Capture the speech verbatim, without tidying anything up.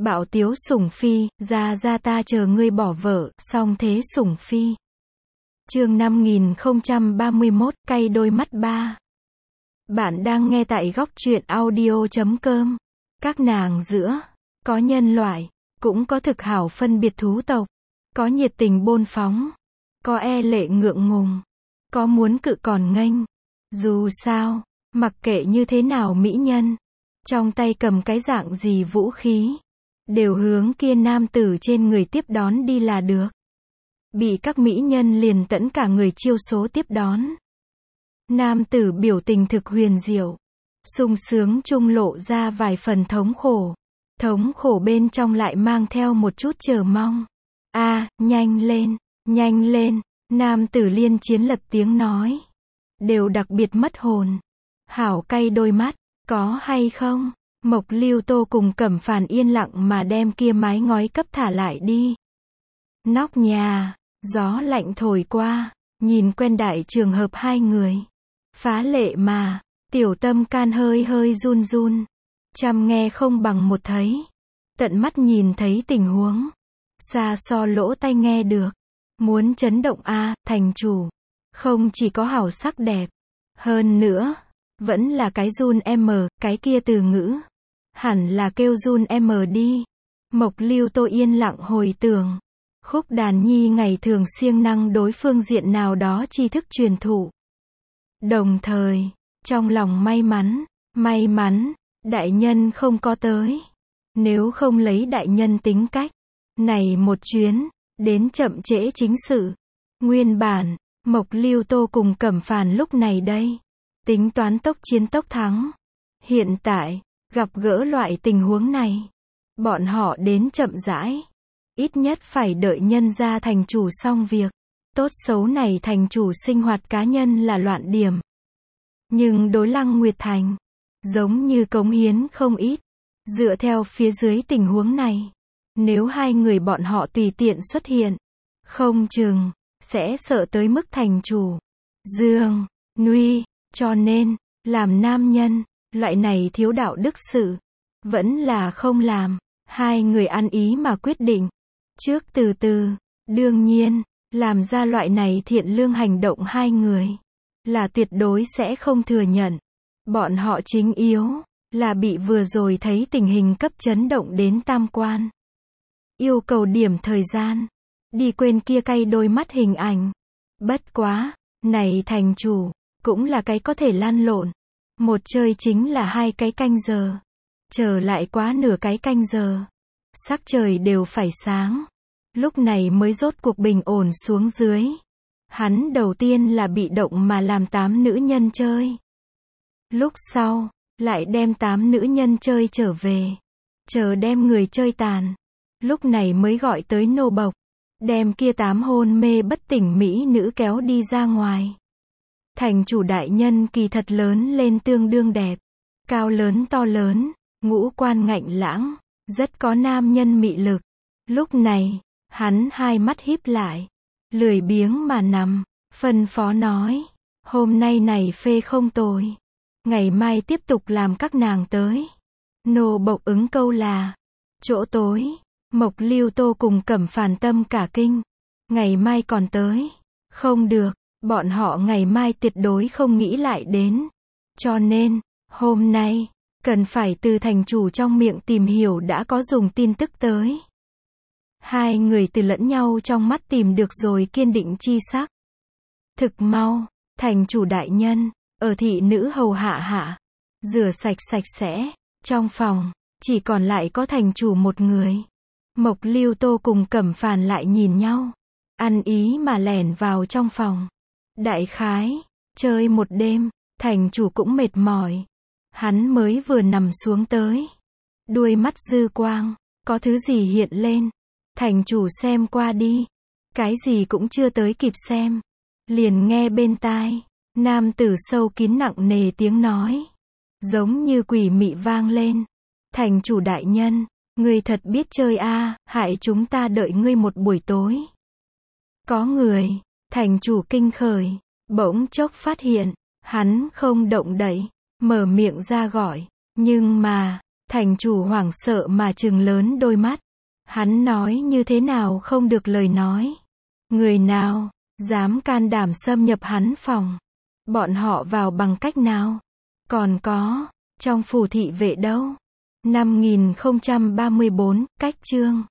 Bạo tiếu sủng phi, ra ra ta chờ ngươi bỏ vợ, song thế sủng phi. Chương năm nghìn không trăm ba mươi mốt, cay đôi mắt ba. Bạn đang nghe tại góc truyện audio chấm com. Các nàng giữa, có nhân loại, cũng có thực hảo phân biệt thú tộc, có nhiệt tình bôn phóng, có e lệ ngượng ngùng, có muốn cự còn nghênh. Dù sao, mặc kệ như thế nào mỹ nhân, trong tay cầm cái dạng gì vũ khí, đều hướng kia nam tử trên người tiếp đón đi là được. Bị các mỹ nhân liền tẫn cả người chiêu số tiếp đón. Nam tử biểu tình thực huyền diệu, sung sướng trung lộ ra vài phần thống khổ. Thống khổ bên trong lại mang theo một chút chờ mong. A, à, nhanh lên, nhanh lên, nam tử liên chiến lật tiếng nói. Đều đặc biệt mất hồn. Hảo cay đôi mắt, có hay không? Mộc Lưu Tô cùng Cẩm Phàn yên lặng mà đem kia mái ngói cấp thả lại đi. Nóc nhà, gió lạnh thổi qua, nhìn quen đại trường hợp hai người. Phá lệ mà, tiểu tâm can hơi hơi run run. Trăm nghe không bằng một thấy. Tận mắt nhìn thấy tình huống. Xa so lỗ tai nghe được. Muốn chấn động a, thành chủ. Không chỉ có hảo sắc đẹp. Hơn nữa, vẫn là cái run em, cái kia từ ngữ. Hẳn là kêu run em đi. Mộc Lưu Tô yên lặng hồi tưởng. Khúc đàn nhi ngày thường siêng năng đối phương diện nào đó tri thức truyền thụ. Đồng thời, trong lòng may mắn, may mắn, đại nhân không có tới. Nếu không lấy đại nhân tính cách, này một chuyến, đến chậm trễ chính sự. Nguyên bản, Mộc Lưu Tô cùng Cẩm Phàn lúc này đây, tính toán tốc chiến tốc thắng. Hiện tại, gặp gỡ loại tình huống này, bọn họ đến chậm rãi. Ít nhất phải đợi nhân gia thành chủ xong việc. Tốt xấu này thành chủ sinh hoạt cá nhân là loạn điểm. Nhưng đối Lăng Nguyệt Thành, giống như cống hiến không ít. Dựa theo phía dưới tình huống này, nếu hai người bọn họ tùy tiện xuất hiện, không chừng, sẽ sợ tới mức thành chủ. Dương, Nuy, cho nên, làm nam nhân, loại này thiếu đạo đức sự, vẫn là không làm. Hai người ăn ý mà quyết định. Trước từ từ, đương nhiên, làm ra loại này thiện lương hành động hai người, là tuyệt đối sẽ không thừa nhận. Bọn họ chính yếu, là bị vừa rồi thấy tình hình cấp chấn động đến tam quan. Yêu cầu điểm thời gian, đi quên kia cay đôi mắt hình ảnh. Bất quá, này thành chủ, cũng là cái có thể lan lộn. Một chơi chính là hai cái canh giờ. Chờ lại quá nửa cái canh giờ. Sắc trời đều phải sáng. Lúc này mới rốt cuộc bình ổn xuống dưới. Hắn đầu tiên là bị động mà làm tám nữ nhân chơi. Lúc sau, lại đem tám nữ nhân chơi trở về. Chờ đem người chơi tàn. Lúc này mới gọi tới nô bộc. Đem kia tám hôn mê bất tỉnh mỹ nữ kéo đi ra ngoài. Thành chủ đại nhân kỳ thật lớn lên tương đương đẹp. Cao lớn to lớn, ngũ quan ngạnh lãng, rất có nam nhân mị lực. Lúc này, hắn hai mắt híp lại, lười biếng mà nằm, phân phó nói, hôm nay này phê không tồi, ngày mai tiếp tục làm các nàng tới. Nô bộc ứng câu là, chỗ tối. Mộc Lưu Tô cùng Cẩm Phàn tâm cả kinh, ngày mai còn tới, không được, bọn họ ngày mai tuyệt đối không nghĩ lại đến. Cho nên, hôm nay, cần phải từ thành chủ trong miệng tìm hiểu đã có dùng tin tức tới. Hai người từ lẫn nhau trong mắt tìm được rồi kiên định chi sắc. Thực mau, thành chủ đại nhân, ở thị nữ hầu hạ hạ, rửa sạch sạch sẽ, trong phòng, chỉ còn lại có thành chủ một người. Mộc Lưu Tô cùng Cẩm Phàn lại nhìn nhau, ăn ý mà lẻn vào trong phòng. Đại khái, chơi một đêm, thành chủ cũng mệt mỏi. Hắn mới vừa nằm xuống tới. Đuôi mắt dư quang, có thứ gì hiện lên. Thành chủ xem qua đi. Cái gì cũng chưa tới kịp xem. Liền nghe bên tai, nam tử sâu kín nặng nề tiếng nói. Giống như quỷ mị vang lên. Thành chủ đại nhân, ngươi thật biết chơi a, hại chúng ta đợi ngươi một buổi tối. Có người, thành chủ kinh khởi, bỗng chốc phát hiện, hắn không động đậy, mở miệng ra gọi, nhưng mà, Thành chủ hoảng sợ mà trừng lớn đôi mắt. Hắn nói như thế nào không được lời nói. Người nào dám can đảm xâm nhập hắn phòng? Bọn họ vào bằng cách nào? Còn có, trong phủ thị vệ đâu? năm nghìn không trăm ba mươi bốn, cách chương